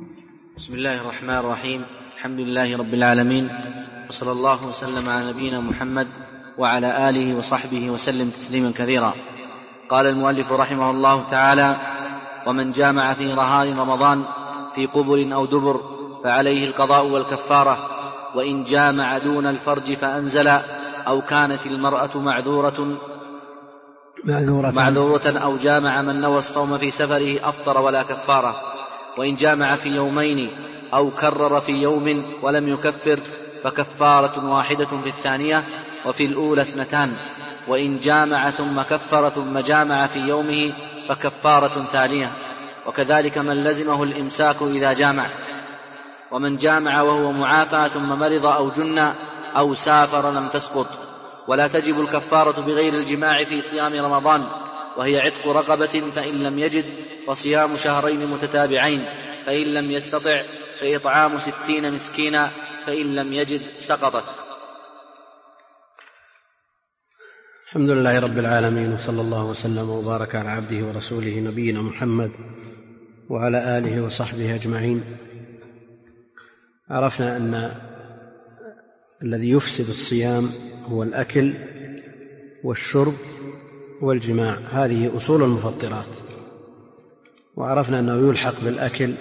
بسم الله الرحمن الرحيم. الحمد لله رب العالمين، وصلى الله وسلم على نبينا محمد وعلى آله وصحبه وسلم تسليما كثيرا. قال المؤلف رحمه الله تعالى: ومن جامع في نهار رمضان في قبل أو دبر فعليه القضاء والكفارة، وإن جامع دون الفرج فأنزل أو كانت المرأة معذورة أو جامع من نوى الصوم في سفره أفطر ولا كفارة. وإن جامع في يومين أو كرر في يوم ولم يكفر فكفارة واحدة في الثانية، وفي الأولى 2. وإن جامع ثم كفر ثم جامع في يومه فكفارة ثانية، وكذلك من لزمه الإمساك إذا جامع. ومن جامع وهو معافى ثم مرض أو جن أو سافر لم تسقط. ولا تجب الكفارة بغير الجماع في صيام رمضان، وهي عتق رقبة، فإن لم يجد فصيام شهرين متتابعين، فإن لم يستطع فإطعام 60 مسكينا، فإن لم يجد سقطت. الحمد لله رب العالمين، وصلى الله وسلم وبارك على عبده ورسوله نبينا محمد وعلى آله وصحبه أجمعين. عرفنا أن الذي يفسد الصيام هو الأكل والشرب والجماع، هذه أصول المفطرات. وعرفنا أنه يلحق بالأكل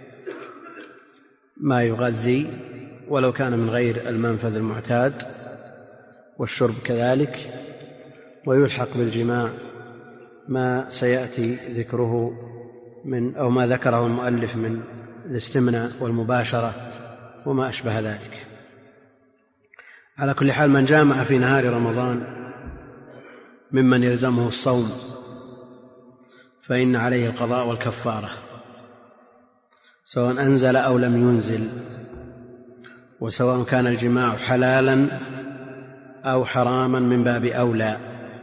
ما يغذي ولو كان من غير المنفذ المعتاد، والشرب كذلك، ويلحق بالجماع ما سيأتي ذكره أو ما ذكره المؤلف من الاستمناء والمباشرة وما أشبه ذلك. على كل حال، من جامع في نهار رمضان ممن يلزمه الصوم فإن عليه القضاء والكفارة، سواء أنزل أو لم ينزل، وسواء كان الجماع حلالا أو حراما من باب أولى،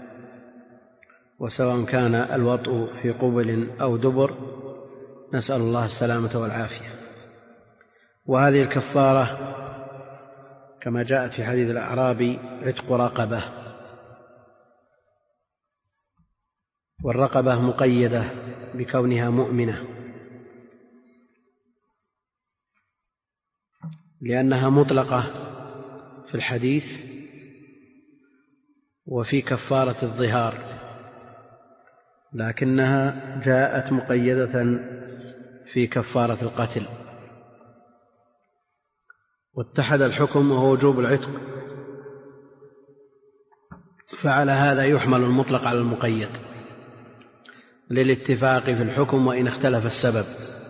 وسواء كان الوطء في قبل أو دبر، نسأل الله السلامة والعافية. وهذه الكفارة كما جاءت في حديث الأعرابي عتق رقبة، والرقبة مقيدة بكونها مؤمنة، لأنها مطلقة في الحديث وفي كفارة الظهار، لكنها جاءت مقيدة في كفارة القتل. واتحد الحكم وهو وجوب العتق، فعلى هذا يحمل المطلق على المقيد للاتفاق في الحكم وإن اختلف السبب.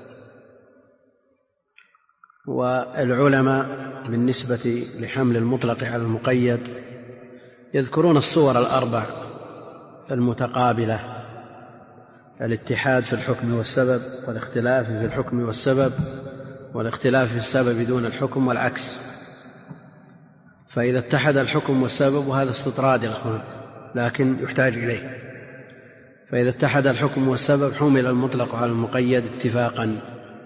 والعلماء بالنسبة لحمل المطلق على المقيد يذكرون الصور الأربع المتقابلة: الاتحاد في الحكم والسبب، والاختلاف في الحكم والسبب، والاختلاف في السبب دون الحكم، والعكس. فإذا اتحد الحكم والسبب، وهذا استطراد يا أخوان لكن يحتاج إليه، فإذا اتحد الحكم والسبب حمل المطلق على المقيد اتفاقا.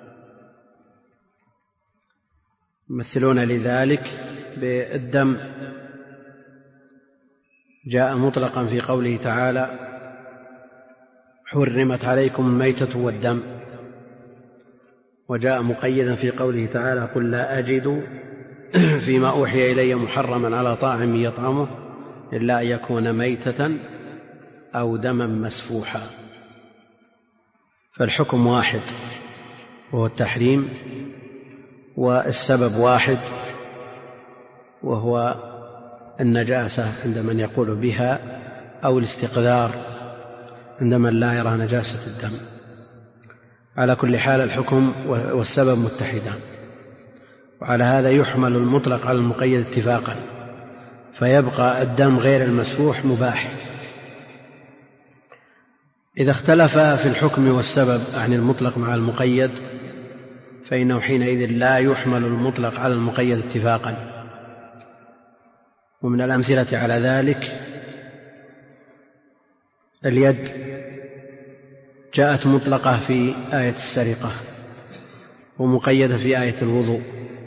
يمثلون لذلك بالدم، جاء مطلقا في قوله تعالى: حرمت عليكم الميتة والدم، وجاء مقيدا في قوله تعالى: قل لا أجد فيما أوحي إلي محرما على طاعم يطعمه إلا أن يكون ميتة أو دما مسفوحا. فالحكم واحد وهو التحريم، والسبب واحد وهو النجاسة عند من يقول بها، أو الاستقذار عند من لا يرى نجاسة الدم. على كل حال الحكم والسبب متحدان، وعلى هذا يحمل المطلق على المقيد اتفاقا، فيبقى الدم غير المسفوح مباح. إذا اختلف في الحكم والسبب عن المطلق مع المقيد، فإنه حينئذ لا يحمل المطلق على المقيد اتفاقا. ومن الأمثلة على ذلك اليد، جاءت مطلقة في آية السرقة ومقيدة في آية الوضوء،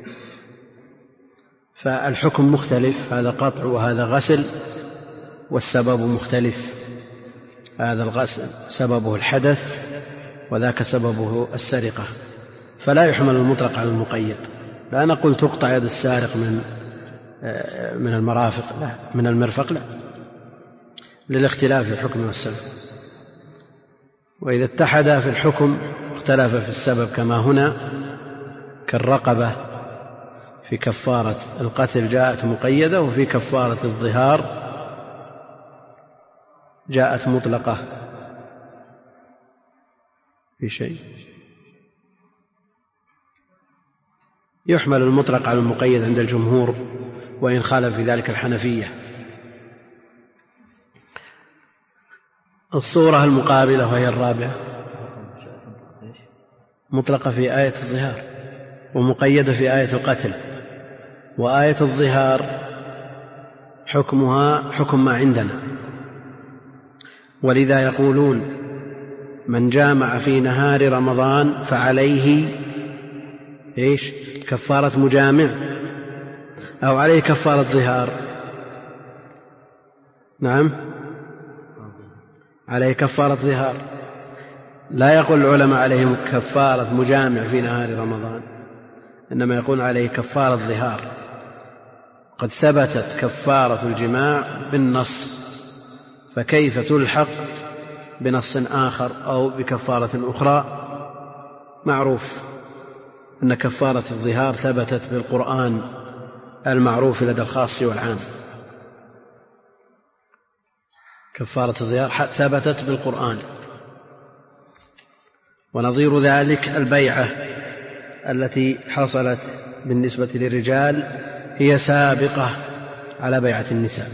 فالحكم مختلف، هذا قطع وهذا غسل، والسبب مختلف، هذا الغسل سببه الحدث وذاك سببه السرقة، فلا يحمل المطلق على المقيد. لا نقول تقطع يد السارق من المرافق، لا، من المرفق، لا، للاختلاف في الحكم والسبب. وإذا اتحدا في الحكم اختلف في السبب كما هنا كالرقبة في كفارة القتل جاءت مقيدة، وفي كفارة الظهار جاءت مطلقة في شيء. يحمل المطلق على المقيد عند الجمهور، وإن خالف في ذلك الحنفية. الصورة المقابلة وهي الرابعة مطلقة في آية الظهار ومقيدة في آية القتل. وآية الظهار حكمها حكم ما عندنا، ولذا يقولون من جامع في نهار رمضان فعليه كفارة مجامع أو عليه كفارة ظهار. نعم، عليه كفارة ظهار. لا يقول العلماء عليه كفارة مجامع في نهار رمضان، إنما يقول عليه كفارة ظهار. قد ثبتت كفارة الجماع بالنص، فكيف تلحق بنص آخر أو بكفارة أخرى؟ معروف أن كفارة الظهار ثبتت بالقرآن المعروف لدى الخاص والعام. كفارة الظهار ثبتت بالقرآن. ونظير ذلك البيعة التي حصلت بالنسبة للرجال هي سابقة على بيعة النساء.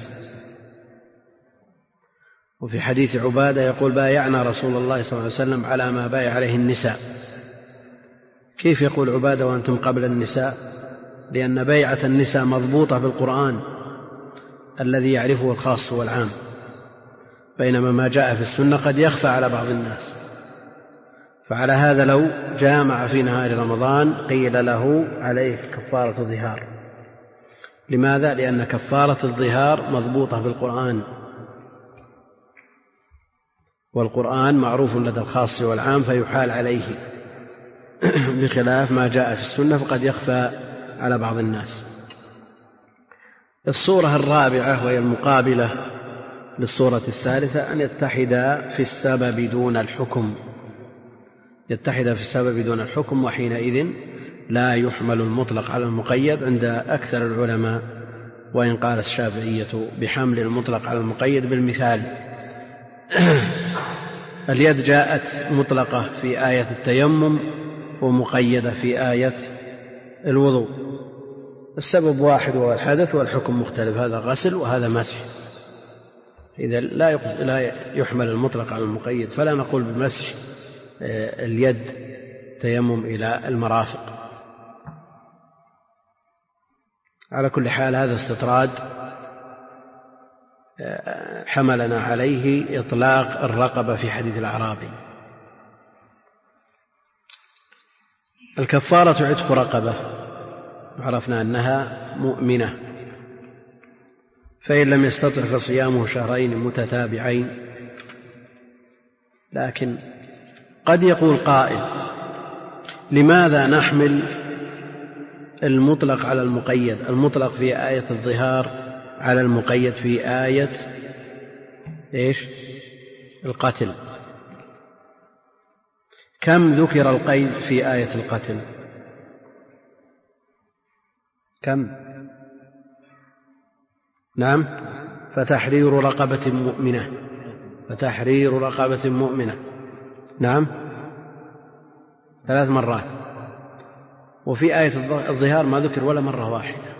وفي حديث عبادة يقول بايعنا رسول الله صلى الله عليه وسلم على ما بايع عليه النساء. كيف يقول عبادة وأنتم قبل النساء؟ لأن بيعة النساء مضبوطة بالقرآن الذي يعرفه الخاص والعام، بينما ما جاء في السنة قد يخفى على بعض الناس. فعلى هذا لو جامع في نهار رمضان قيل له عليه كفارة ظهار. لماذا؟ لأن كفارة الظهار مضبوطة بالقرآن، والقرآن معروف لدى الخاص والعام فيحال عليه، بخلاف ما جاء في السنة فقد يخفى على بعض الناس. الصورة الرابعة وهي المقابلة للصورة الثالثة أن يتحدا في السبب دون الحكم، يتحدا في السبب دون الحكم، وحينئذ لا يحمل المطلق على المقيد عند أكثر العلماء، وإن قال الشافعية بحمل المطلق على المقيد بالمثال. اليد جاءت مطلقة في آية التيمم ومقيدة في آية الوضوء. السبب واحد وهو الحدث، والحكم مختلف، هذا غسل وهذا مسح. إذا لا يحمل المطلق على المقيد، فلا نقول بمسح اليد تيمم إلى المرافق. على كل حال هذا استطراد حملنا عليه إطلاق الرقبة في حديث الأعرابي. الكفارة عتق رقبة، عرفنا أنها مؤمنة، فإن لم يستطع فصيامه شهرين متتابعين. لكن قد يقول قائل لماذا نحمل المطلق على المقيد، المطلق في آية الظهار على المقيد في آية القتل؟ كم ذكر القيد في آية القتل؟ كم؟ نعم، فتحرير رقبة مؤمنة، فتحرير رقبة مؤمنة، نعم، 3 مرات. وفي آية الظهار ما ذكر ولا مرة واحدة.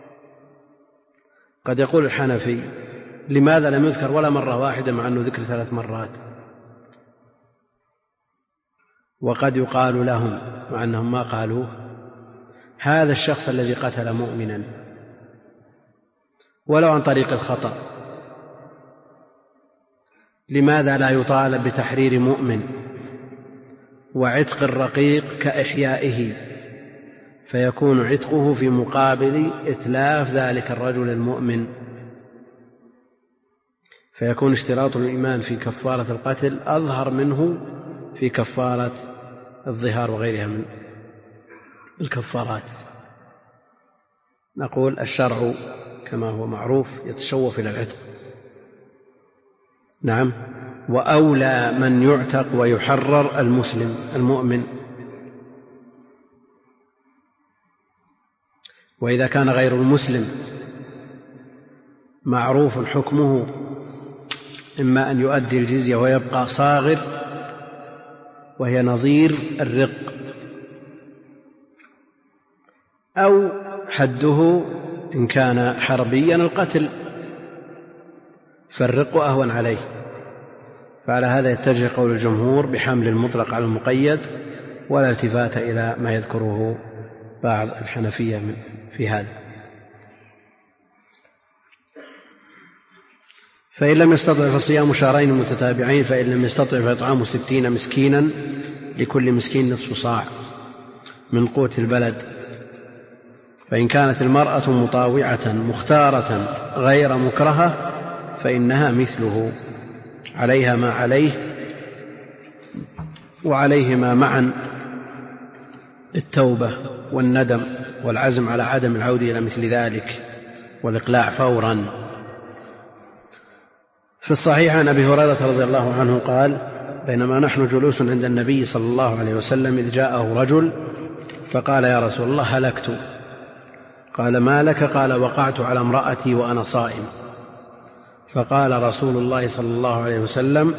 قد يقول الحنفي لماذا لم يذكر ولا مرة واحدة مع أنه ذكر 3 مرات؟ وقد يقال لهم مع أنهم ما قالوه هذا الشخص الذي قتل مؤمنا ولو عن طريق الخطأ لماذا لا يطالب بتحرير مؤمن وعتق الرقيق كإحيائه، فيكون عتقه في مقابل إتلاف ذلك الرجل المؤمن، فيكون اشتراط الإيمان في كفارة القتل أظهر منه في كفارة الظهار وغيرها الكفارات. نقول الشرع كما هو معروف يتشوف إلى العتق. نعم. وأولى من يعتق ويحرر المسلم المؤمن. وإذا كان غير المسلم معروف حكمه إما أن يؤدي الجزية ويبقى صاغر وهي نظير الرق، أو حده إن كان حربيا القتل، فالرق أهون عليه. فعلى هذا يتجه قول الجمهور بحمل المطلق على المقيد، ولا التفات إلى ما يذكره بعض الحنفية في هذا. فإن لم يستطع فصيام شهرين متتابعين، فإن لم يستطع فإطعام 60 مسكينا لكل مسكين نصف صاع من قوت البلد. فإن كانت المرأة مطاوعة مختارة غير مكرهة فإنها مثله، عليها ما عليه وعليهما معا التوبة والندم والعزم على عدم العودة إلى مثل ذلك والإقلاع فورا. في الصحيح عن أبي هريرة رضي الله عنه قال: بينما نحن جلوس عند النبي صلى الله عليه وسلم إذ جاءه رجل فقال: يا رسول الله هلكت. قال: ما لك؟ قال: وقعت على امرأتي وأنا صائم. فقال رسول الله صلى الله عليه وسلم: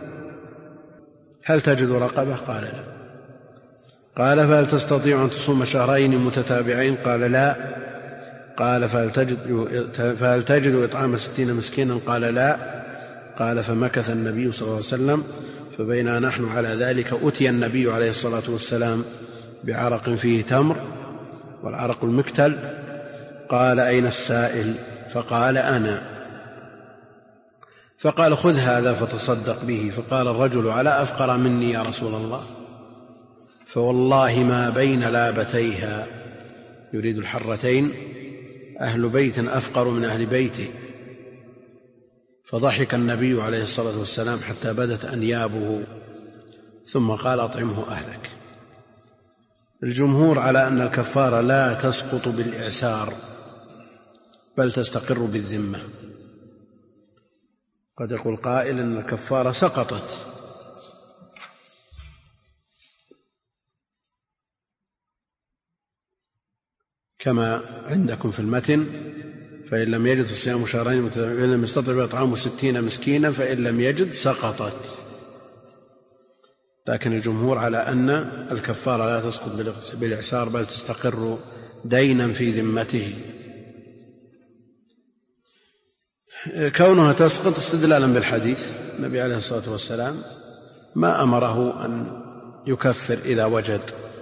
هل تجد رقبة؟ قال: لا. قال: فهل تستطيع أن تصوم شهرين متتابعين؟ قال: لا. قال: فهل تجد إطعام 60 مسكينا؟ قال: لا. قال: فمكث النبي صلى الله عليه وسلم، فبينا نحن على ذلك أتي النبي عليه الصلاة والسلام بعرق فيه تمر، والعرق المكتل. قال: أين السائل؟ فقال: أنا. فقال: خذ هذا فتصدق به. فقال الرجل: على أفقر مني يا رسول الله؟ فوالله ما بين لابتيها، يريد الحرتين، أهل بيت أفقر من أهل بيته. فضحك النبي عليه الصلاة والسلام حتى بدت أنيابه، ثم قال: أطعمه أهلك. الجمهور على أن الكفارة لا تسقط بالإعسار بل تستقر بالذمة. قد يقول قائل أن الكفارة سقطت، كما عندكم في المتن: فإن لم يجد فصيام شهرين متتابعين، فإن لم يستطع فإطعام 60 مسكينا، فإن لم يجد سقطت. لكن الجمهور على أن الكفارة لا تسقط بالإعسار بل تستقر دينا في ذمته. كونها تسقط استدلالا بالحديث، النبي عليه الصلاة والسلام ما أمره أن يكفر إذا وجد.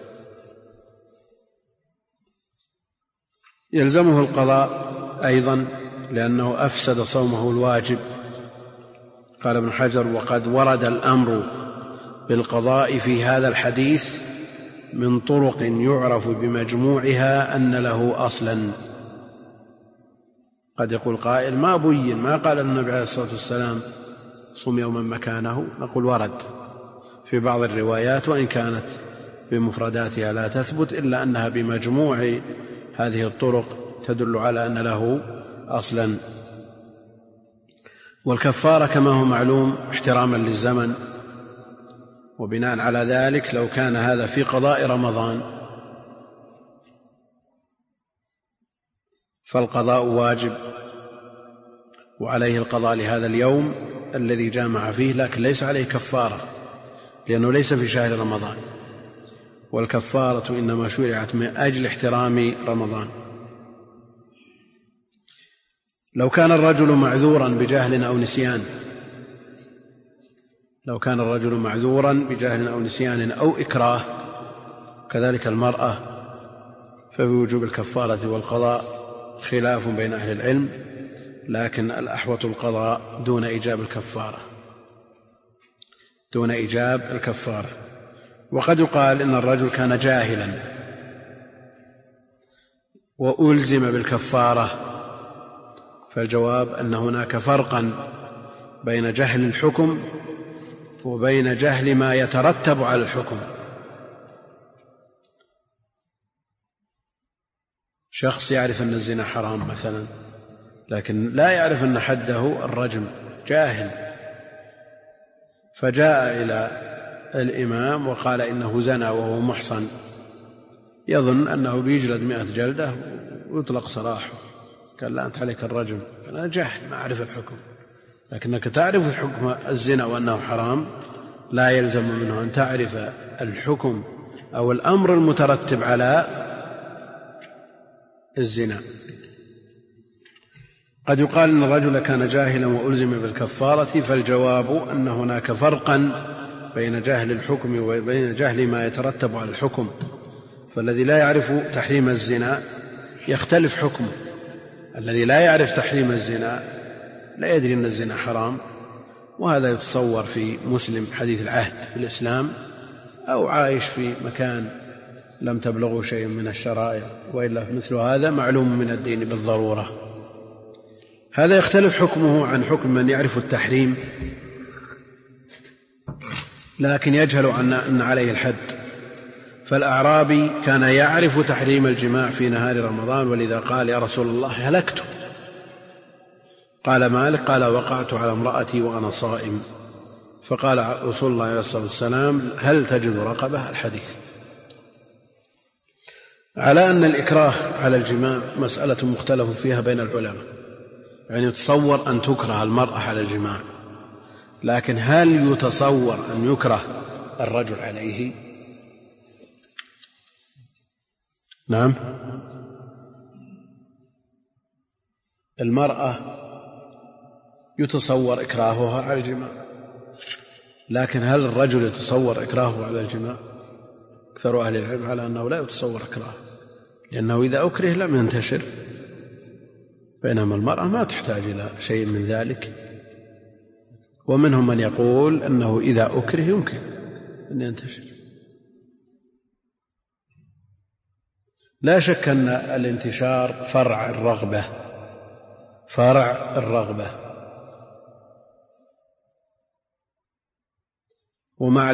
يلزمه القضاء أيضا لأنه أفسد صومه الواجب. قال ابن حجر: وقد ورد الأمر بالقضاء في هذا الحديث من طرق يعرف بمجموعها أن له أصلا. قد يقول قائل: ما بين، ما قال النبي عليه الصلاة والسلام صم يوما مكانه. نقول: ورد في بعض الروايات، وإن كانت بمفرداتها لا تثبت، إلا أنها بمجموع هذه الطرق تدل على أن له أصلا. والكفارة كما هو معلوم احتراما للزمن، وبناء على ذلك لو كان هذا في قضاء رمضان فالقضاء واجب وعليه القضاء لهذا اليوم الذي جامع فيه، لكن ليس عليه كفارة لأنه ليس في شهر رمضان، والكفارة إنما شرعت من أجل احترام رمضان. لو كان الرجل معذورا بجهل أو نسيان، لو كان الرجل معذورا بجهل أو نسيان أو إكراه، كذلك المرأة، فبوجوب الكفارة والقضاء خلاف بين أهل العلم، لكن الأحوط القضاء دون إيجاب الكفارة، دون إيجاب الكفارة. وقد يقال إن الرجل كان جاهلا وألزم بالكفارة، فالجواب أن هناك فرقا بين جهل الحكم وبين جهل ما يترتب على الحكم. شخص يعرف أن الزنا حرام مثلا، لكن لا يعرف أن حده الرجم، جاهل، فجاء إلى الإمام وقال إنه زنى وهو محصن، يظن أنه بيجلد 100 جلدة ويطلق سراحه، قال لا أنت عليك الرجم. أنا جاهل ما أعرف الحكم، لكنك تعرف حكم الزنا وأنه حرام، لا يلزم منه أن تعرف الحكم أو الأمر المترتب على الزنا. قد يقال إن الرجل كان جاهلا وألزم بالكفارة، فالجواب أن هناك فرقا بين جهل الحكم وبين جهل ما يترتب على الحكم، فالذي لا يعرف تحريم الزنا يختلف حكمه، الذي لا يعرف تحريم الزنا لا يدري أن الزنا حرام، وهذا يتصور في مسلم حديث العهد بالإسلام أو عايش في مكان لم تبلغه شيء من الشرائع، وإلا مثل هذا معلوم من الدين بالضرورة. هذا يختلف حكمه عن حكم من يعرف التحريم لكن يجهل أن عليه الحد. فالأعرابي كان يعرف تحريم الجماع في نهار رمضان، ولذا قال يا رسول الله هلكت. قال مالك قال وقعت على امرأتي وأنا صائم، فقال رسول الله عليه الصلاة والسلام هل تجد رقبة؟ الحديث. على أن الإكراه على الجماع مسألة مختلف فيها بين العلماء، يعني يتصور أن تكره المرأة على الجماع، لكن هل يتصور أن يكره الرجل عليه؟ نعم، المرأة يتصور إكراهها على الجماع، لكن هل الرجل يتصور إكراهه على الجماع؟ أكثر أهل العلم على أنه لا يتصور إكراهه، لأنه إذا أكره لم ينتشر، بينما المرأة ما تحتاج إلى شيء من ذلك. ومنهم من يقول أنه إذا أكره يمكن أن ينتشر. لا شك أن الانتشار فرع الرغبة، ومع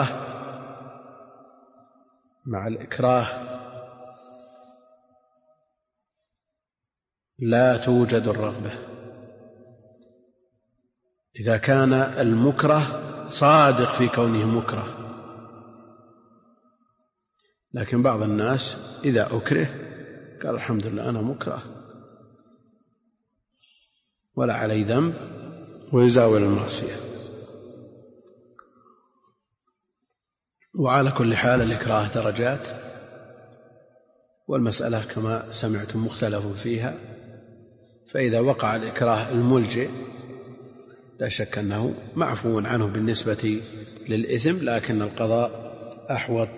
الإكراه لا توجد الرغبة إذا كان المكره صادق في كونه مكره. لكن بعض الناس إذا أكره قال الحمد لله أنا مكره ولا علي ذنب، ويزاول المعصية. وعلى كل حال الإكراه درجات، والمسألة كما سمعتم مختلف فيها، فإذا وقع الإكراه الملجئ لا شك أنه معفو عنه بالنسبة للإثم، لكن القضاء أحوط.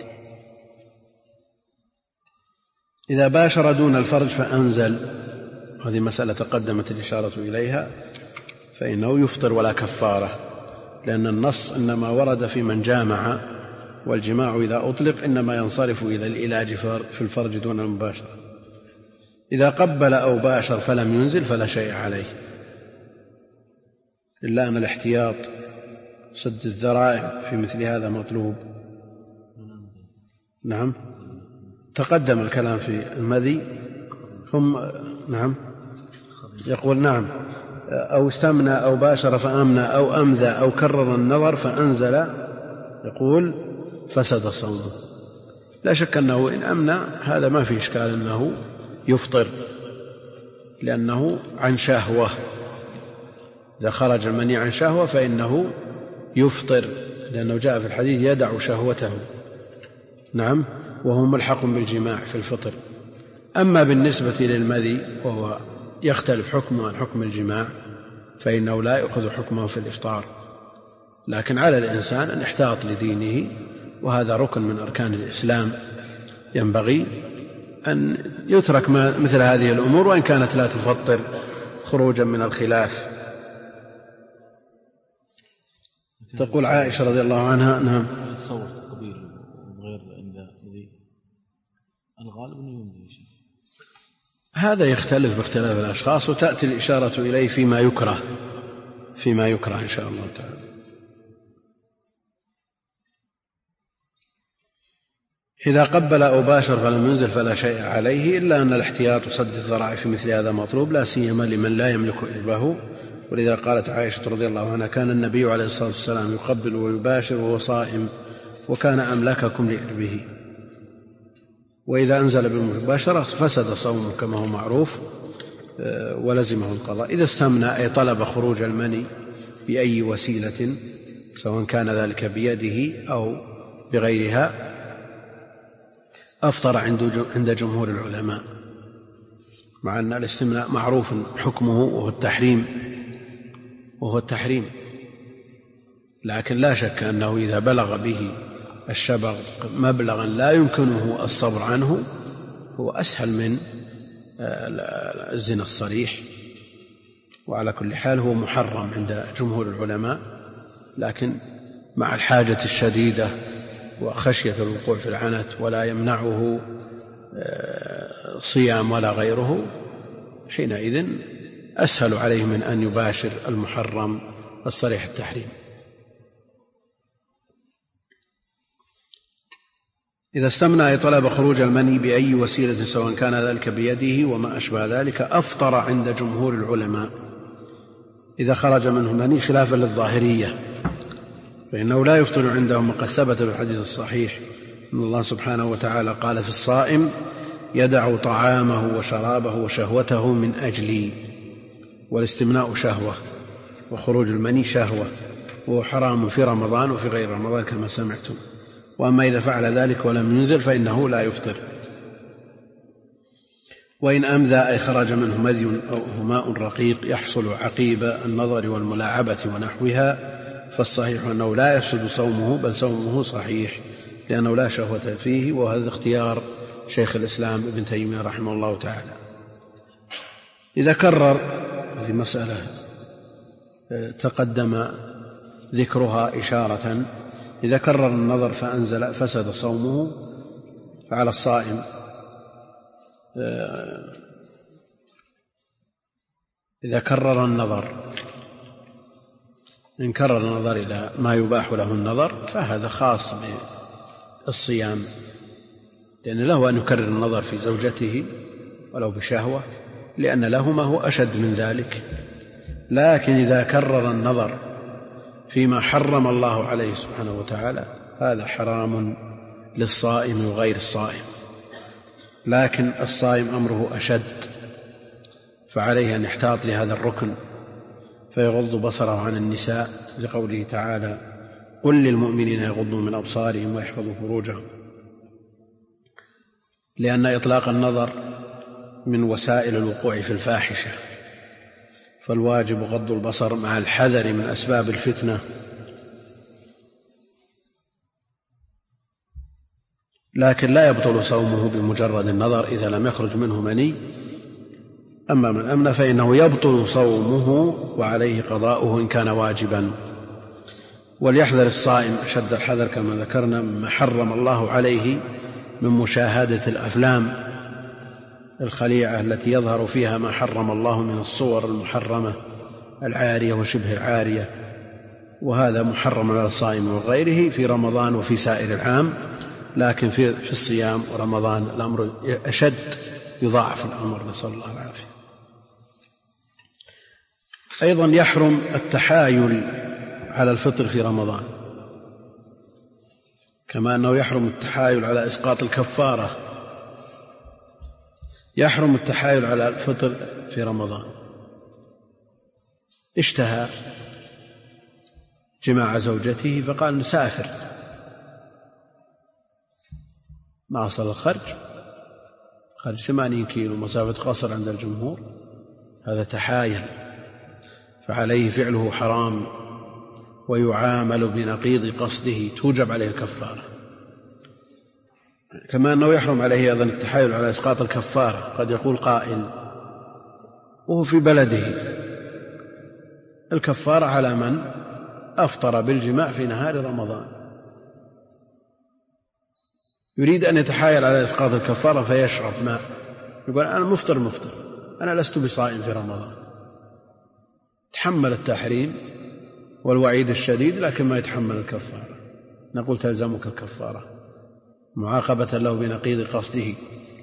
إذا باشر دون الفرج فأنزل، هذه مسألة تقدمت الإشارة إليها، فإنه يفطر ولا كفارة، لأن النص إنما ورد في من جامع، والجماع إذا أطلق إنما ينصرف إلى العلاج في الفرج دون المباشرة. إذا قبل أو باشر فلم ينزل فلا شيء عليه، إلا أن الاحتياط سد الذرائع في مثل هذا مطلوب. نعم، تقدم الكلام في المذي. نعم، يقول نعم، أو استمنى أو باشر فأمنى أو أمذى أو كرر النظر فأنزل، يقول فسد الصوم. لا شك أنه إن أمنى هذا ما في إشكال أنه يفطر، لأنه عن شهوة، إذا خرج المني عن شهوة فإنه يفطر، لأنه جاء في الحديث يدع شهوته. نعم، وهو ملحق بالجماع في الفطر. أما بالنسبة للمذي وهو يختلف حكمه عن حكم الجماع فإنه لا يأخذ حكمه في الإفطار، لكن على الإنسان أن يحتاط لدينه، وهذا ركن من أركان الإسلام، ينبغي أن يترك مثل هذه الأمور وإن كانت لا تفطر خروجا من الخلاف. تقول عائشة رضي الله عنها نعم، تصور تقبيل غير عند الغالب أنه يمضي شيء، هذا يختلف باختلاف الأشخاص، وتأتي الإشارة إليه فيما يكره إن شاء الله تعالى. إذا قبل أو باشر فلم ينزل فلا شيء عليه، إلا أن الاحتياط وسد الذرائع في مثل هذا مطلوب، لا سيما لمن لا يملك إربه. ولذا قالت عائشة رضي الله عنها: كان النبي عليه الصلاة والسلام يقبل ويباشر وهو صائم، وكان أملككم لإربه. وإذا أنزل بالمباشرة فسد صومه كما هو معروف ولزمه القضاء. إذا استمنى أي طلب خروج المني بأي وسيلة، سواء كان ذلك بيده أو بغيرها، أفطر عند جمهور العلماء، مع أن الاستمناء معروف حكمه وهو التحريم، لكن لا شك أنه إذا بلغ به الشبغ مبلغا لا يمكنه الصبر عنه هو أسهل من الزنا الصريح. وعلى كل حال هو محرم عند جمهور العلماء، لكن مع الحاجة الشديدة وخشية الوقوع في العنت ولا يمنعه صيام ولا غيره، حينئذ أسهل عليه من أن يباشر المحرم الصريح التحريم. إذا استمنى طلب خروج المني بأي وسيلة سواء كان ذلك بيده وما أشبه ذلك أفطر عند جمهور العلماء إذا خرج منه المني، خلافا للظاهرية، فإنه لا يفطر عندهم، وقد ثبت في الحديث الصحيح أن الله سبحانه وتعالى قال في الصائم: يدع طعامه وشرابه وشهوته من أجلي. والاستمناء شهوة، وخروج المني شهوة، وهو حرام في رمضان وفي غير رمضان كما سمعتم. وأما إذا فعل ذلك ولم ينزل فإنه لا يفطر. وإن أمذى أي خرج منه مذي أو ماء رقيق يحصل عقيب النظر والملاعبة ونحوها، فالصحيح أنه لا يفسد صومه، بل صومه صحيح، لأنه لا شهوة فيه. وهذا اختيار شيخ الإسلام ابن تيمية رحمه الله تعالى. إذا كرر، هذه مسألة تقدم ذكرها إشارة، إذا كرر النظر فأنزل فسد صومه، فعلى الصائم إذا كرر النظر، إن كرر النظر إلى ما يباح له النظر فهذا خاص بالصيام، لأن له أن يكرر النظر في زوجته ولو بشهوة، لأن له ما هو أشد من ذلك. لكن إذا كرر النظر فيما حرم الله عليه سبحانه وتعالى هذا حرام للصائم وغير الصائم، لكن الصائم أمره أشد، فعليه أن يحتاط لهذا الركن فيغض بصره عن النساء، لقوله تعالى: قل للمؤمنين يغضوا من أبصارهم ويحفظوا فروجهم. لأن إطلاق النظر من وسائل الوقوع في الفاحشة، فالواجب غض البصر مع الحذر من أسباب الفتنة. لكن لا يبطل صومه بمجرد النظر إذا لم يخرج منه مني. أما من أمن فإنه يبطل صومه وعليه قضاؤه إن كان واجبا. وليحذر الصائم أشد الحذر كما ذكرنا مما حرم الله عليه من مشاهدة الأفلام الخليعة التي يظهر فيها ما حرم الله من الصور المحرمة العارية وشبه العارية، وهذا محرم على الصائم وغيره في رمضان وفي سائر العام، لكن في الصيام ورمضان الأمر أشد، يضاعف الأمر، نسأل الله العافية. أيضا يحرم التحايل على الفطر في رمضان، كما أنه يحرم التحايل على إسقاط الكفارة، يحرم التحايل على الفطر في رمضان. اشتهى جماع زوجته فقال: نسافر، ما وصل الخرج، خرج 80 كيلو مسافة قصر عند الجمهور، هذا تحايل، فعليه فعله حرام ويعامل بنقيض قصده، توجب عليه الكفارة. كما أنه يحرم عليه أيضا التحايل على إسقاط الكفارة. قد يقول قائل وهو في بلده: الكفارة على من أفطر بالجماع في نهار رمضان، يريد أن يتحايل على إسقاط الكفارة فيشرب ماء، يقول: أنا مفطر، أنا لست بصائم في رمضان. تحمل التحريم والوعيد الشديد لكن ما يتحمل الكفارة، نقول: تلزمك الكفارة. معاقبة له بنقيض قصده.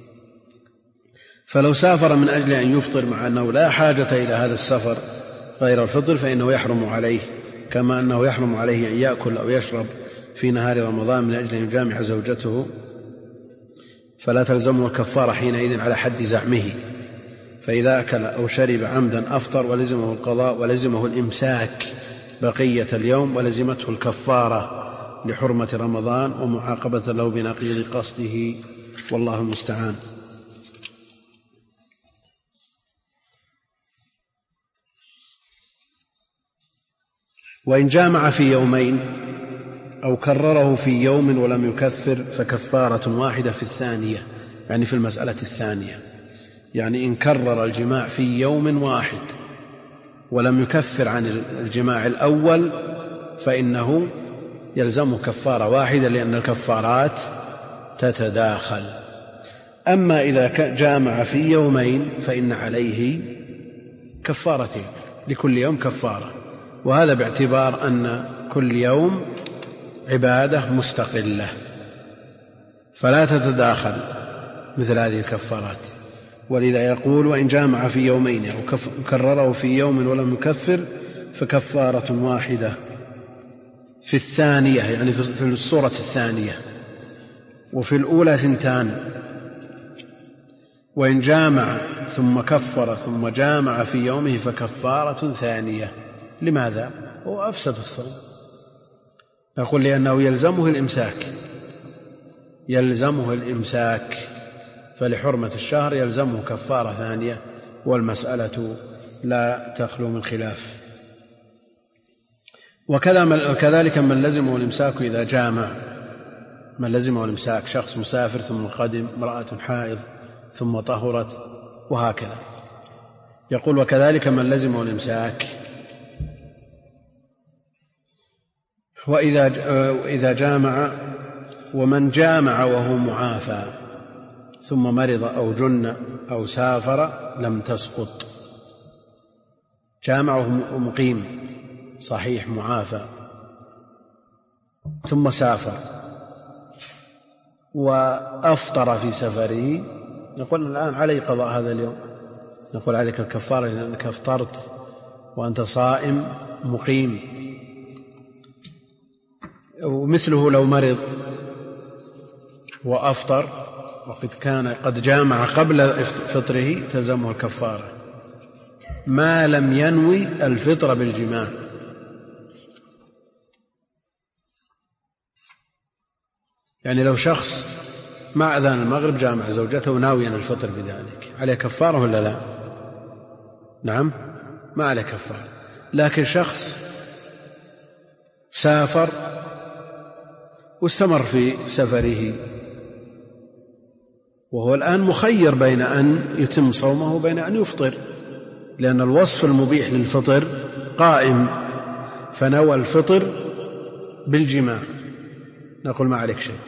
فلو سافر من أجل أن يفطر مع أنه لا حاجة إلى هذا السفر غير الفطر فإنه يحرم عليه، كما أنه يحرم عليه أن يأكل أو يشرب في نهار رمضان من أجل أن يجامع زوجته، فلا تلزمه الكفارة حينئذ على حد زعمه. فإذا أكل أو شرب عمدا أفطر ولزمه القضاء ولزمه الإمساك بقية اليوم ولزمته الكفارة لحرمة رمضان ومعاقبة له بنقيض قصده، والله المستعان. وإن جامع في يومين أو كرره في يوم ولم يكفر فكفارة واحدة في الثانية، يعني في المسألة الثانية، يعني إن كرر الجماع في يوم واحد ولم يكفر عن الجماع الأول فإنه يلزمه كفارة واحدة لأن الكفارات تتداخل. أما إذا جامع في يومين فإن عليه كفارتين، لكل يوم كفارة، وهذا باعتبار أن كل يوم عبادة مستقلة فلا تتداخل مثل هذه الكفارات. ولذا يقول وإن جامع في يومين أو كرره في يوم ولم يكفر فكفارة واحدة في الثانية، يعني في الصورة الثانية، وفي الأولى 2. وإن جامع ثم كفر ثم جامع في يومه فكفارة ثانية. لماذا؟ هو أفسد الصوم. نقول لأنه يلزمه الإمساك، فلحرمة الشهر يلزمه كفارة ثانية، والمسألة لا تخلو من خلاف. وكذلك من لزمه الإمساك إذا جامع، من لزمه الإمساك شخص مسافر ثم قدم، امرأة حائض ثم طهرت، وهكذا. يقول وكذلك من لزمه الإمساك وإذا جامع، ومن جامع وهو معافى ثم مرض أو جن أو سافر لم تسقط. جامع وهو مقيم صحيح معافى ثم سافر وأفطر في سفره، نقول الآن علي قضاء هذا اليوم، نقول عليك الكفارة لأنك افطرت وأنت صائم مقيم. ومثله لو مرض وأفطر وقد كان قد جامع قبل فطره تلزمه الكفارة ما لم ينوي الفطر بالجماع. يعني لو شخص مع أذان المغرب جامع زوجته ناويا الفطر بذلك عليه كفارة ولا لا؟ نعم، ما عليه كفارة. لكن شخص سافر واستمر في سفره وهو الآن مخير بين أن يتم صومه وبين أن يفطر، لأن الوصف المبيح للفطر قائم، فنوى الفطر بالجماع، نقول ما عليك شيء.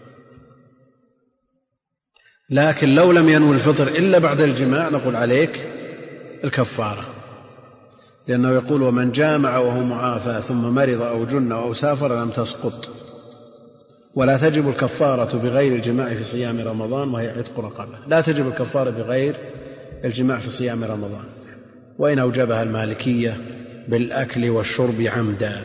لكن لو لم ينوي الفطر إلا بعد الجماع نقول عليك الكفارة، لأنه يقول ومن جامع وهو معافى ثم مرض أو جن أو سافر لم تسقط. ولا تجب الكفارة بغير الجماع في صيام رمضان وهي عتق رقبة. لا تجب الكفارة بغير الجماع في صيام رمضان، وإن أوجبها المالكية بالأكل والشرب عمدا.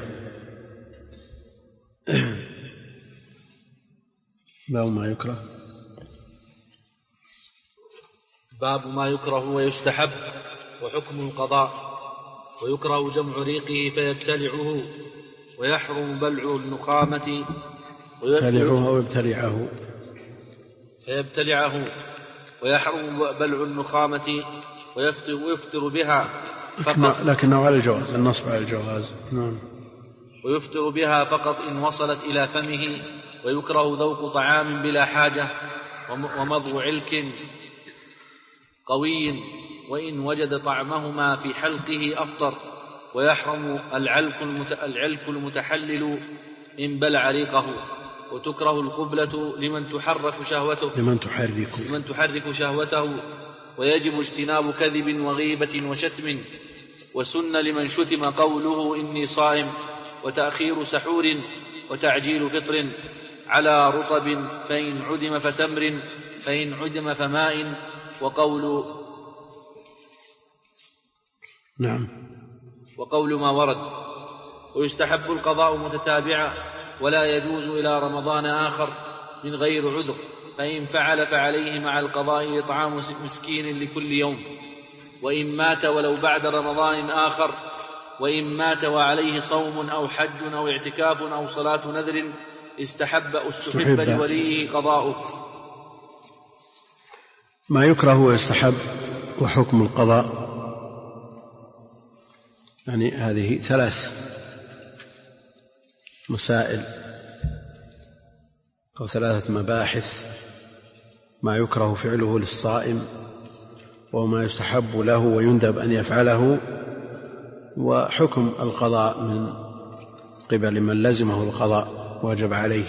باب ما يكره. باب ما يكره ويستحب وحكم القضاء. ويكره جمع ريقه فيبتلعه، ويحرم بلع النخامة فيبتلعه ويحرم بلع النخامة ويفطر بها فقط، لكنه على الجواز، النصب على الجواز. نعم. ويفطر بها فقط إن وصلت إلى فمه. ويكره ذوق طعام بلا حاجة ومضغ علك قوي، وإن وجد طعمهما في حلقه أفطر. ويحرم العلك المتحلل إن بلع ريقه. وتكره القبلة لمن تحرك شهوته. ويجب اجتناب كذب وغيبة وشتم. وسن لمن شتم قوله إني صائم، وتأخير سحور، وتعجيل فطر. على رطب فإن عدم فتمر فإن عدم فماء. وقول ما ورد. ويستحب القضاء متتابعا ولا يجوز إلى رمضان آخر من غير عذر، فإن فعل فعليه مع القضاء إطعام مسكين لكل يوم، وإن مات ولو بعد رمضان آخر، وإن مات وعليه صوم أو حج أو اعتكاف أو صلاة نذر استحب لوليه قضاؤه. ما يكره ويستحب وحكم القضاء، يعني هذه 3 مسائل أو 3 مباحث: ما يكره فعله للصائم، وما يستحب له ويندب أن يفعله، وحكم القضاء من قبل من لزمه القضاء وجب عليه.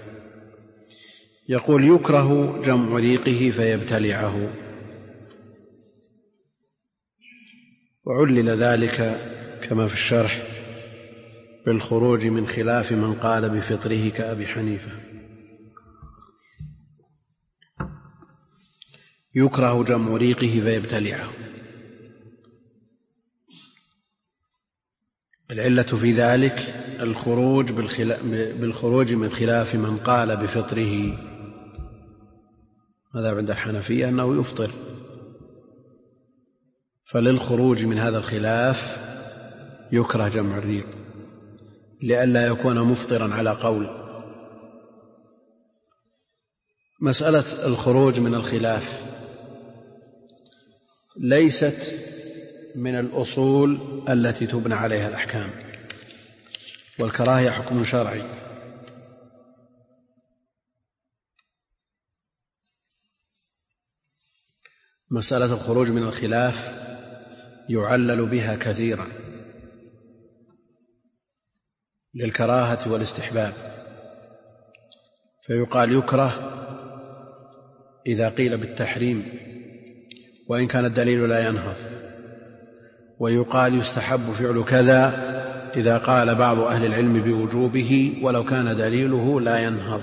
يقول: يكره جمع ريقه فيبتلعه. وعلل ذلك كما في الشرح بالخروج من خلاف من قال بفطره كأبي حنيفة. يكره جمع ريقه فيبتلعه. العلة في ذلك بالخروج من خلاف من قال بفطره. هذا عند الحنفية أنه يفطر، فللخروج من هذا الخلاف يكره جمع الريق لئلا يكون مفطرا على قول. مسألة الخروج من الخلاف ليست من الأصول التي تبنى عليها الأحكام، والكراهية حكم شرعي. مسألة الخروج من الخلاف يعلل بها كثيرا للكراهة والاستحباب، فيقال يكره إذا قيل بالتحريم وإن كان الدليل لا ينهض، ويقال يستحب فعل كذا إذا قال بعض أهل العلم بوجوبه ولو كان دليله لا ينهض.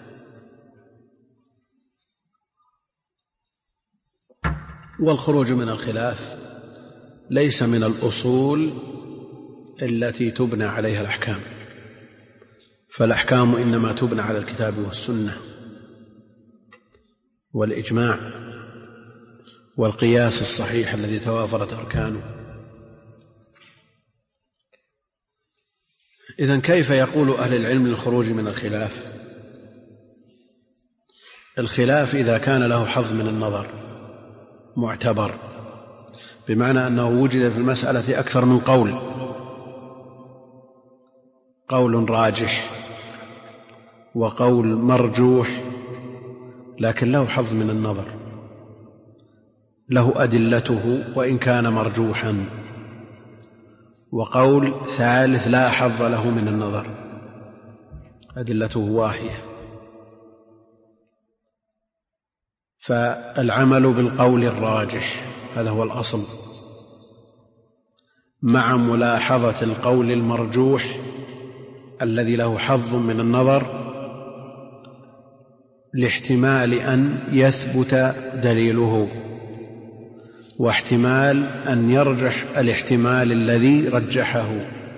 والخروج من الخلاف ليس من الأصول التي تبنى عليها الأحكام، فالأحكام إنما تبنى على الكتاب والسنة والإجماع والقياس الصحيح الذي توافرت أركانه. إذن كيف يقول أهل العلم للخروج من الخلاف؟ الخلاف إذا كان له حظ من النظر معتبر، بمعنى أنه وجد في المسألة أكثر من قول راجح وقول مرجوح، لكن له حظ من النظر، له أدلته وإن كان مرجوحا، وقول ثالث لا حظ له من النظر أدلته واهية. فالعمل بالقول الراجح هذا هو الأصل، مع ملاحظة القول المرجوح الذي له حظ من النظر لاحتمال أن يثبت دليله، واحتمال أن يرجح الاحتمال الذي رجحه.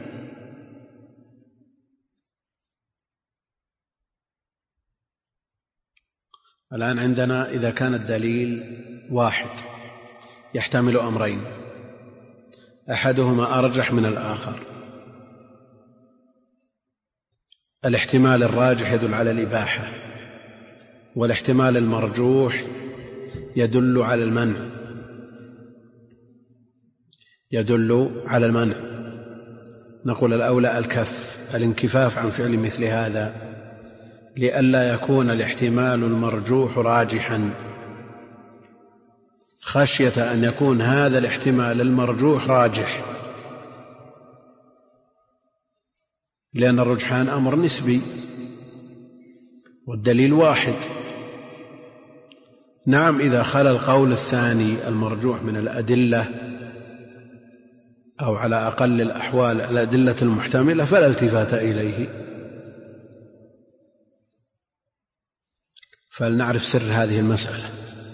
الآن عندنا إذا كان الدليل واحد يحتمل أمرين، أحدهما أرجح من الآخر، الاحتمال الراجح يدل على الإباحة، والاحتمال المرجوح يدل على المنع. نقول الأولى الانكفاف عن فعل مثل هذا لئلا يكون الاحتمال المرجوح راجحا، خشية أن يكون هذا الاحتمال المرجوح راجح، لأن الرجحان أمر نسبي والدليل واحد. نعم، إذا خلا القول الثاني المرجوح من الأدلة أو على أقل الأحوال الأدلة المحتملة فلا التفات إليه. فلنعرف سر هذه المسألة.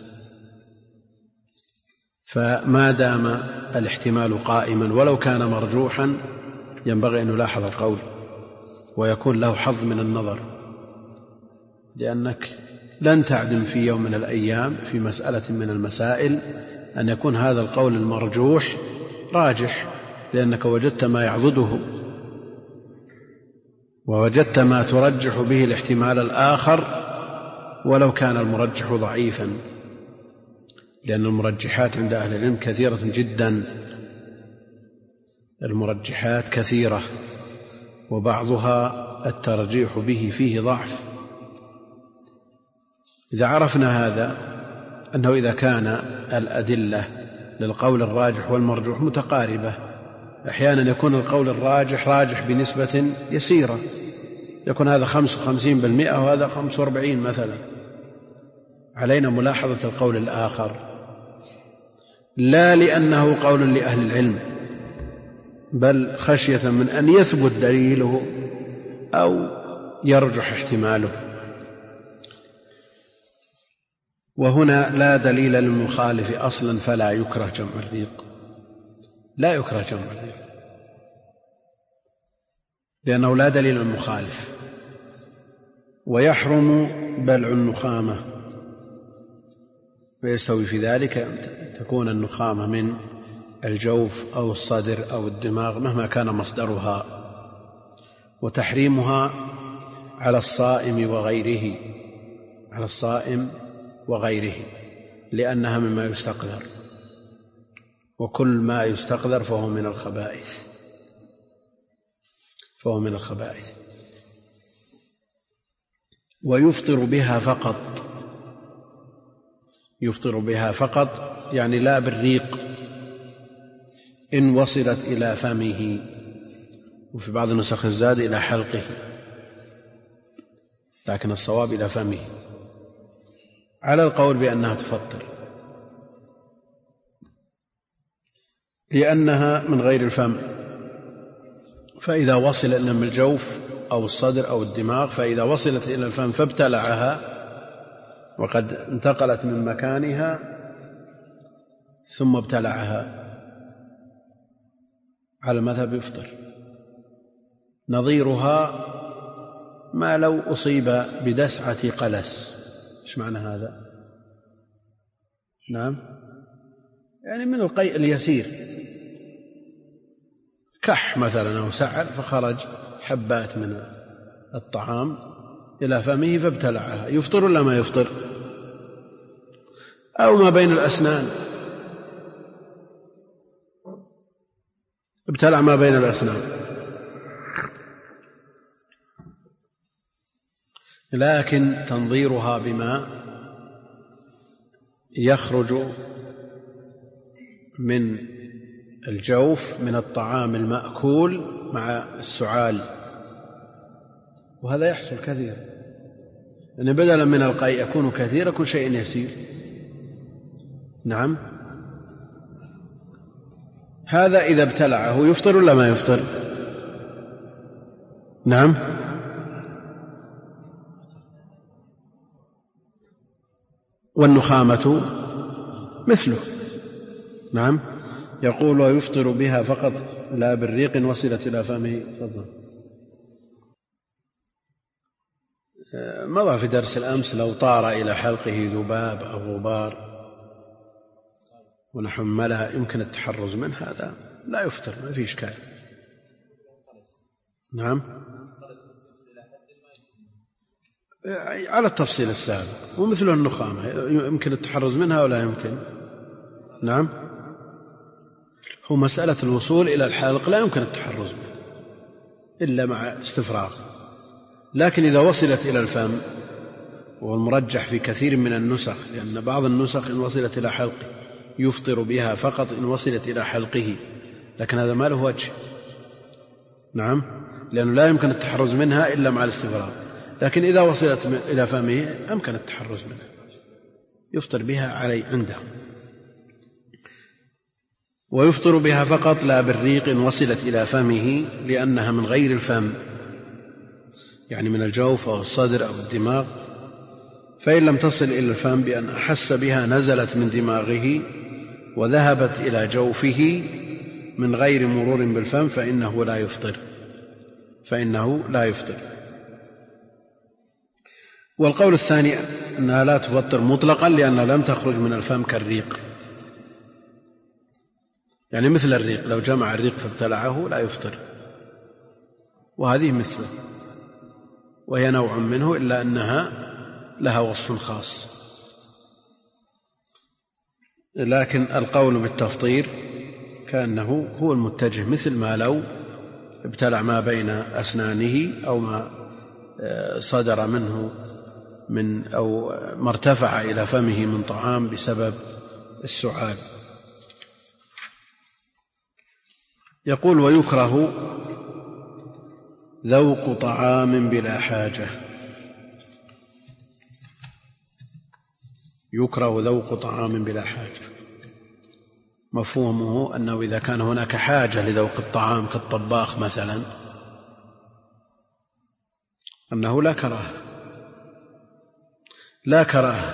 فما دام الاحتمال قائما ولو كان مرجوحا ينبغي أن يلاحظ القول ويكون له حظ من النظر، لأنك لن تعدم في يوم من الأيام في مسألة من المسائل أن يكون هذا القول المرجوح راجح، لأنك وجدت ما يعضده ووجدت ما ترجح به الاحتمال الآخر ولو كان المرجح ضعيفا، لأن المرجحات عند أهل العلم كثيرة جدا، المرجحات كثيرة وبعضها الترجيح به فيه ضعف. إذا عرفنا هذا أنه إذا كان الأدلة للقول الراجح والمرجوح متقاربة، أحيانا يكون القول الراجح راجح بنسبة يسيرة، يكون هذا 55% وهذا 45 مثلا، علينا ملاحظة القول الآخر، لا لأنه قول لأهل العلم، بل خشية من أن يثبت دليله أو يرجح احتماله. وهنا لا دليل للمخالف أصلا فلا يكره جمع الريق، لا يكره جمع الريق لأنه لا دليل للمخالف. ويحرم بلع النخامة، ويستوي في ذلك تكون النخامة من الجوف أو الصدر أو الدماغ مهما كان مصدرها، وتحريمها على الصائم وغيره، على الصائم وغيره، لأنها مما يستقذر، وكل ما يستقذر فهو من الخبائث، فهو من الخبائث. ويفطر بها فقط، يفطر بها فقط يعني لا بالريق إن وصلت إلى فمه، وفي بعض النسخ الزاد إلى حلقه، لكن الصواب إلى فمه، على القول بأنها تفطر، لأنها من غير الفم، فإذا وصل إلى الجوف أو الصدر أو الدماغ، فإذا وصلت إلى الفم فابتلعها وقد انتقلت من مكانها ثم ابتلعها، على المذهب يفطر. نظيرها ما لو أصيب بدسعة قلس. إيش معنى هذا؟ نعم، يعني من القيء اليسير، كح مثلا أو سعل فخرج حبات من الطعام إلى فمه فابتلعها، يفطر ولا ما يفطر؟ أو ما بين الأسنان، ابتلع ما بين الأسنان، لكن تنظيرها بما يخرج من الجوف من الطعام المأكول مع السعال، وهذا يحصل كثير، أن بدلا من القيء يكون كثير يكون شيء يسير. نعم، هذا إذا ابتلعه يفطر ولا ما يفطر؟ نعم، والنخامة مثله. نعم، يقول ويفطر بها فقط لا بالريق وصلت إلى فمه. تفضل. مضى في درس الأمس لو طار إلى حلقه ذباب أو غبار ونحملها يمكن التحرز منه، هذا لا يفطر، ما في إشكال. نعم، على التفصيل السابق. ومثل النخامة يمكن التحرز منها ولا يمكن؟ نعم، هو مسألة الوصول إلى الحلق لا يمكن التحرز منه إلا مع استفراغ، لكن إذا وصلت إلى الفم، والمرجح في كثير من النسخ، لأن بعض النسخ إن وصلت إلى حلقه يفطر بها فقط إن وصلت إلى حلقه، لكن هذا ما له وجه. نعم، لأنه لا يمكن التحرز منها إلا مع الاستفراغ، لكن إذا وصلت إلى فمه أمكن التحرز منها، يفطر بها علي عنده. ويفطر بها فقط لا بالريق إن وصلت إلى فمه، لأنها من غير الفم، يعني من الجوف أو الصدر أو الدماغ، فإن لم تصل إلى الفم بأن أحس بها نزلت من دماغه وذهبت إلى جوفه من غير مرور بالفم فإنه لا يفطر. والقول الثاني أنها لا تفطر مطلقا لأنها لم تخرج من الفم كالريق، يعني مثل الريق، لو جمع الريق فابتلعه لا يفطر، وهذه مثله وهي نوع منه إلا أنها لها وصف خاص. لكن القول بالتفطير كأنه هو المتجه، مثل ما لو ابتلع ما بين أسنانه أو ما صدر منه أو ما ارتفع إلى فمه من طعام بسبب السعال. يقول: ويكره ذوق طعام بلا حاجة. يكره ذوق طعام بلا حاجة، مفهومه أنه إذا كان هناك حاجة لذوق الطعام كالطباخ مثلا أنه لا كراهة.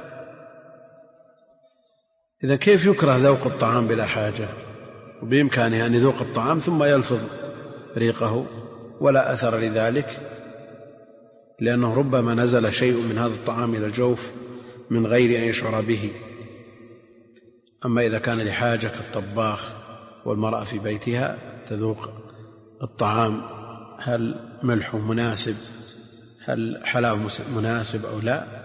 إذا كيف يكره ذوق الطعام بلا حاجة وبإمكانه أن يذوق الطعام ثم يلفظ ريقه ولا أثر لذلك، لأنه ربما نزل شيء من هذا الطعام إلى الجوف من غير أن يشعر به. أما إذا كان لحاجة كالطباخ والمرأة في بيتها تذوق الطعام هل ملحه مناسب، هل حلاوه مناسب أو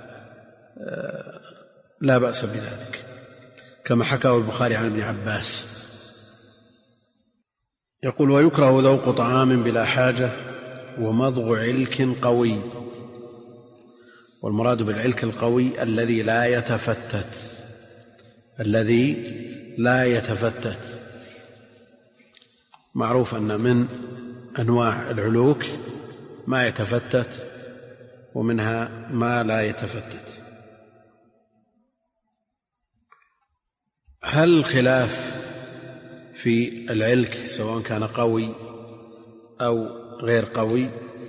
لا بأس بذلك، كما حكاه البخاري عن ابن عباس. يقول: ويكره ذوق طعام بلا حاجة ومضغ علك قوي. والمراد بالعلك القوي الذي لا يتفتت. معروف أن من أنواع العلوك ما يتفتت ومنها ما لا يتفتت. هل الخلاف في العلك سواء كان قوي أو غير قوي،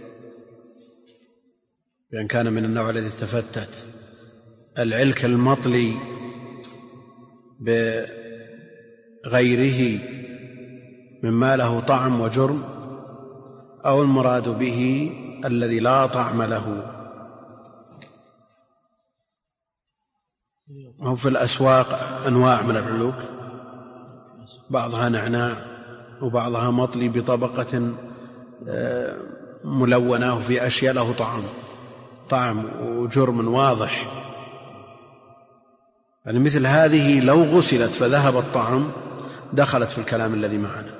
بأن كان من النوع الذي تفتت، العلك المطلي بغيره مما له طعم وجرم، أو المراد به الذي لا طعم له؟ هم في الأسواق أنواع من العلوك، بعضها نعناع وبعضها مطلي بطبقة ملونة في أشياء له طعم وجرم واضح. يعني مثل هذه لو غسلت فذهب الطعم دخلت في الكلام الذي معنا.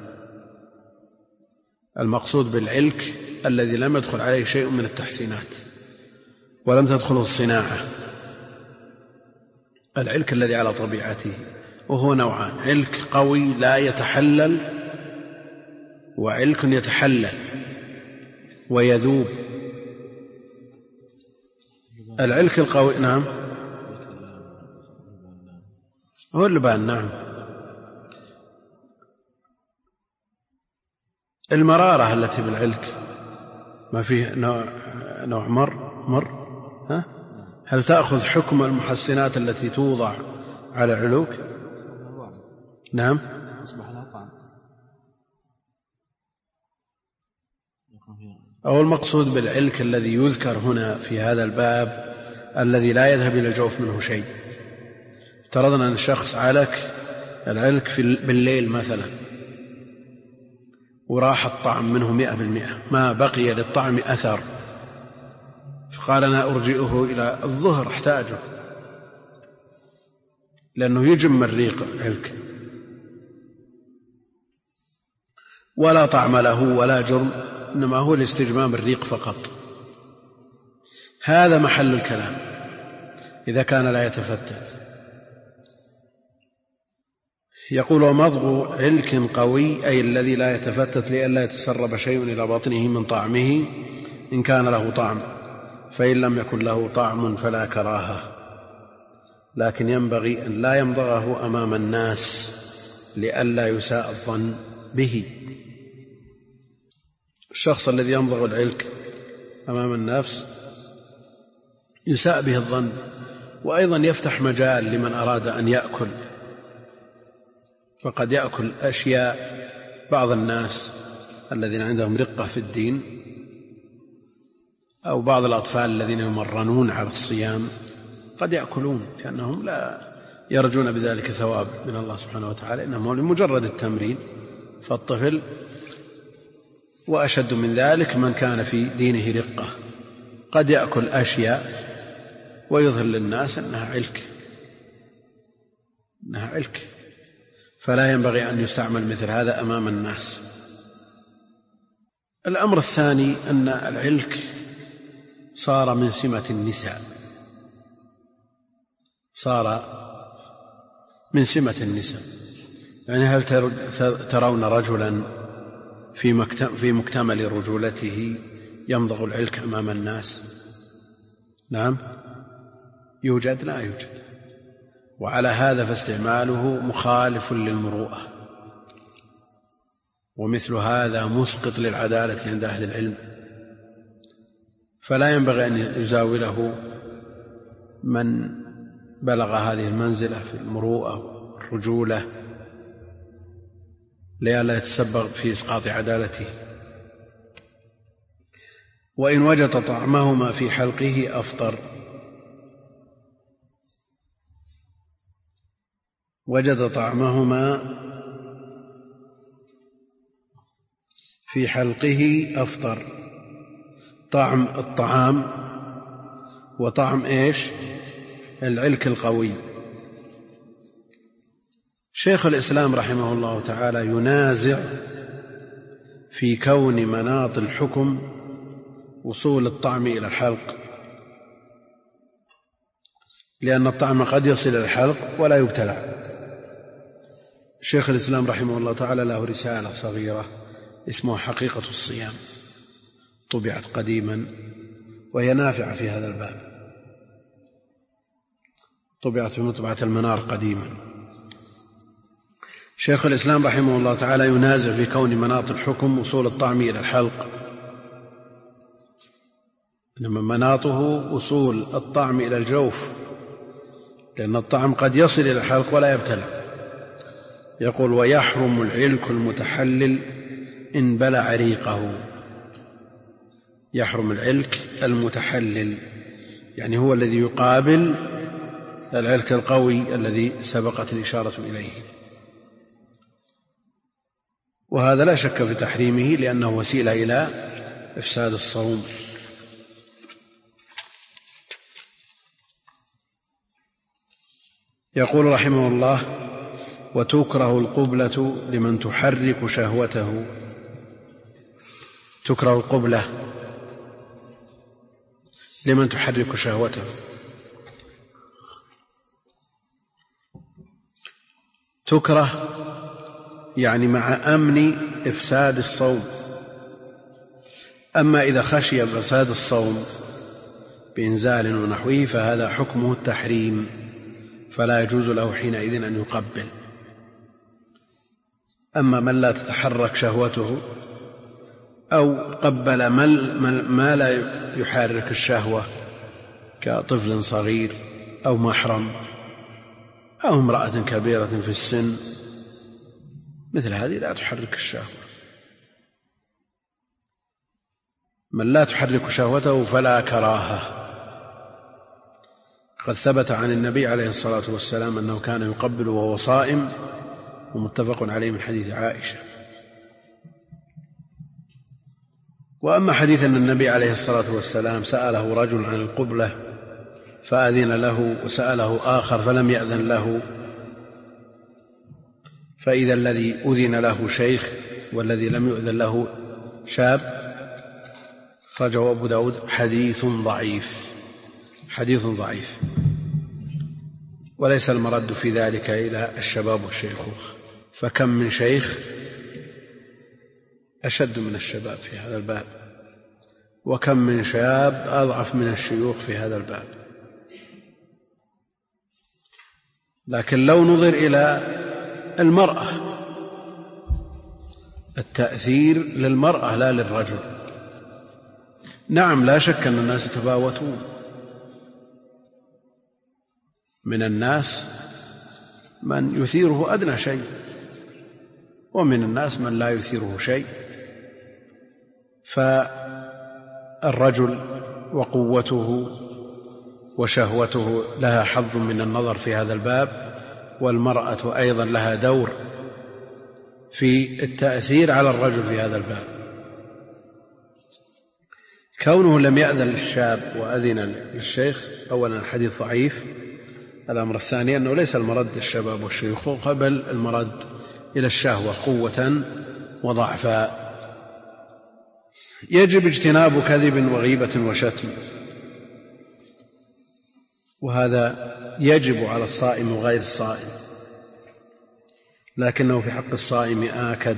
المقصود بالعلك الذي لم يدخل عليه شيء من التحسينات ولم تدخله الصناعة، العلك الذي على طبيعته، وهو نوعان: علك قوي لا يتحلل، وعلك يتحلل ويذوب. العلك القوي نعم هو اللبان، نعم. المرارة التي بالعلك ما فيه نوع مر ها؟ هل تأخذ حكم المحسنات التي توضع على العلوك؟ نعم. أو المقصود بالعلك الذي يذكر هنا في هذا الباب الذي لا يذهب إلى الجوف منه شيء. افترضنا أن الشخص علك العلك بالليل مثلا وراح الطعم منه 100%، ما بقي للطعم أثر، فقال أنا أرجئه إلى الظهر احتاجه، لأنه يجم الريق علك ولا طعم له ولا جرم، إنما هو لاستجمام الريق فقط. هذا محل الكلام إذا كان لا يتفتت. يقول: ومضغ علك قوي أي الذي لا يتفتت لئلا يتسرب شيء إلى بطنه من طعمه إن كان له طعم، فإن لم يكن له طعم فلا كراهة، لكن ينبغي أن لا يمضغه أمام الناس لئلا يساء الظن به. الشخص الذي يمضغ العلك أمام الناس يساء به الظن، وأيضا يفتح مجال لمن أراد أن يأكل، فقد يأكل أشياء بعض الناس الذين عندهم رقة في الدين أو بعض الأطفال الذين يمرنون على الصيام قد يأكلون لأنهم لا يرجون بذلك ثواب من الله سبحانه وتعالى، إنما لمجرد التمرين. فالطفل وأشد من ذلك من كان في دينه رقة قد يأكل أشياء ويظهر للناس أنها علك، فلا ينبغي أن يستعمل مثل هذا أمام الناس. الأمر الثاني أن العلك صار من سمة النساء، يعني هل ترون رجلا في مكتمل رجولته يمضغ العلك أمام الناس؟ نعم يوجد؟ لا يوجد. وعلى هذا فاستعماله مخالف للمروءة، ومثل هذا مسقط للعدالة عند أهل العلم، فلا ينبغي أن يزاوله من بلغ هذه المنزلة في المروءة والرجولة لئلا يتسبب في إسقاط عدالته. وإن وجد طعمهما في حلقه أفطر، وجد طعمهما في حلقه أفطر. طعم الطعام وطعم إيش؟ العلك القوي. شيخ الإسلام رحمه الله تعالى ينازع في كون مناط الحكم وصول الطعم إلى الحلق، لأن الطعم قد يصل إلى الحلق ولا يبتلع. شيخ الإسلام رحمه الله تعالى له رسالة صغيرة اسمها حقيقة الصيام، طبعت قديما وهي نافعة في هذا الباب، طبعت في مطبعة المنار قديما. شيخ الإسلام رحمه الله تعالى ينازع في كون مناط الحكم وصول الطعم إلى الحلق، إنما مناطه وصول الطعم إلى الجوف، لأن الطعم قد يصل إلى الحلق ولا يبتلع. يقول: ويحرم العلك المتحلل إن بلع ريقه. يحرم العلك المتحلل، يعني هو الذي يقابل العلك القوي الذي سبقت الإشارة إليه، وهذا لا شك في تحريمه لأنه وسيلة إلى إفساد الصوم. يقول رحمه الله: وتكره القبلة لمن تحرك شهوته. تكره القبلة لمن تحرك شهوته، تكره يعني مع أمن إفساد الصوم. أما إذا خشي بفساد الصوم بإنزال ونحوه فهذا حكمه التحريم، فلا يجوز له حينئذ أن يقبل. أما من لا تتحرك شهوته أو قبل ما لا يحرك الشهوة كطفل صغير أو محرم أو امرأة كبيرة في السن، مثل هذه لا تحرك الشهوة. من لا تحرك شهوته فلا كراهة. قد ثبت عن النبي عليه الصلاة والسلام أنه كان يقبل وهو صائم، ومتفق عليه من حديث عائشة. وأما حديث أن النبي عليه الصلاة والسلام سأله رجل عن القبلة فأذن له، وسأله آخر فلم يأذن له، فإذا الذي أذن له شيخ والذي لم يؤذن له شاب، أخرجه أبو داود، حديث ضعيف، وليس المرد في ذلك إلى الشباب والشيخوخة، فكم من شيخ أشد من الشباب في هذا الباب، وكم من شاب أضعف من الشيوخ في هذا الباب. لكن لو نظر إلى المرأة، التأثير للمرأة لا للرجل. نعم لا شك أن الناس يتفاوتون، من الناس من يثيره أدنى شيء، ومن الناس من لا يثيره شيء. فالرجل وقوته وشهوته لها حظ من النظر في هذا الباب، والمرأة أيضا لها دور في التأثير على الرجل في هذا الباب. كونه لم يأذن للشاب وأذن للشيخ، أولا الحديث ضعيف. الأمر الثاني أنه ليس المرد الشباب والشيوخ، بل المرد إلى الشهوة قوة وضعفا. يجب اجتناب كذب وغيبة وشتم، وهذا يجب على الصائم وغير الصائم، لكنه في حق الصائم آكد.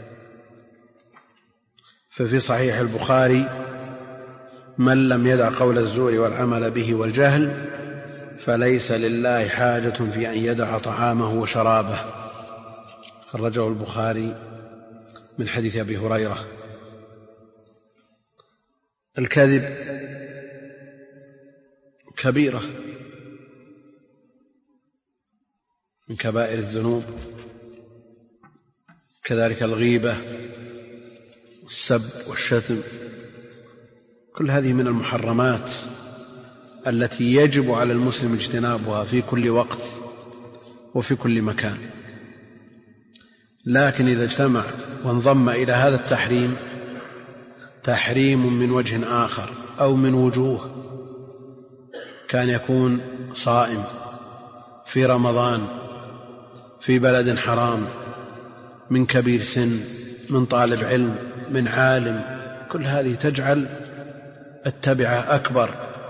ففي صحيح البخاري: من لم يدع قول الزور والعمل به والجهل فليس لله حاجة في أن يدع طعامه وشرابه. خرجه البخاري من حديث أبي هريرة. الكذب كبيرة من كبائر الذنوب، كذلك الغيبة والسب والشتم، كل هذه من المحرمات التي يجب على المسلم اجتنابها في كل وقت وفي كل مكان. لكن إذا اجتمع وانضم إلى هذا التحريم تحريم من وجه آخر أو من وجوه، كان يكون صائم في رمضان في بلد حرام، من كبير سن، من طالب علم، من عالم، كل هذه تجعل التبعة أكبر.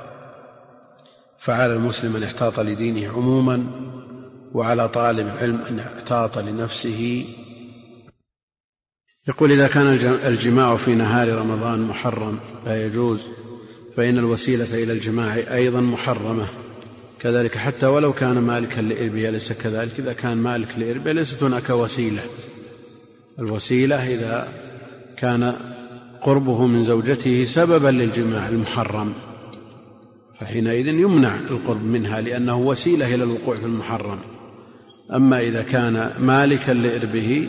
فعلى المسلم أن يحتاط لدينه عموما، وعلى طالب العلم أن يحتاط لنفسه. يقول: إذا كان الجماع في نهار رمضان محرم لا يجوز، فإن الوسيلة إلى الجماع أيضا محرمة كذلك، حتى ولو كان مالكا لإربه، أليس كذلك؟ إذا كان مالك لإربه ليست هناك وسيلة. الوسيلة إذا كان قربه من زوجته سببا للجماع المحرم، فحينئذ يمنع القرب منها لأنه وسيلة إلى الوقوع في المحرم. أما إذا كان مالكا لإربه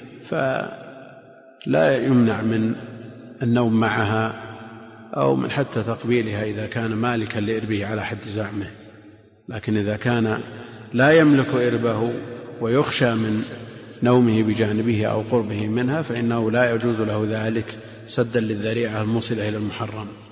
فلا يمنع من النوم معها أو من حتى تقبيلها إذا كان مالكا لإربه على حد زعمه. لكن إذا كان لا يملك إربه ويخشى من نومه بجانبه أو قربه منها فإنه لا يجوز له ذلك سدا للذريعة الموصلة إلى المحرم.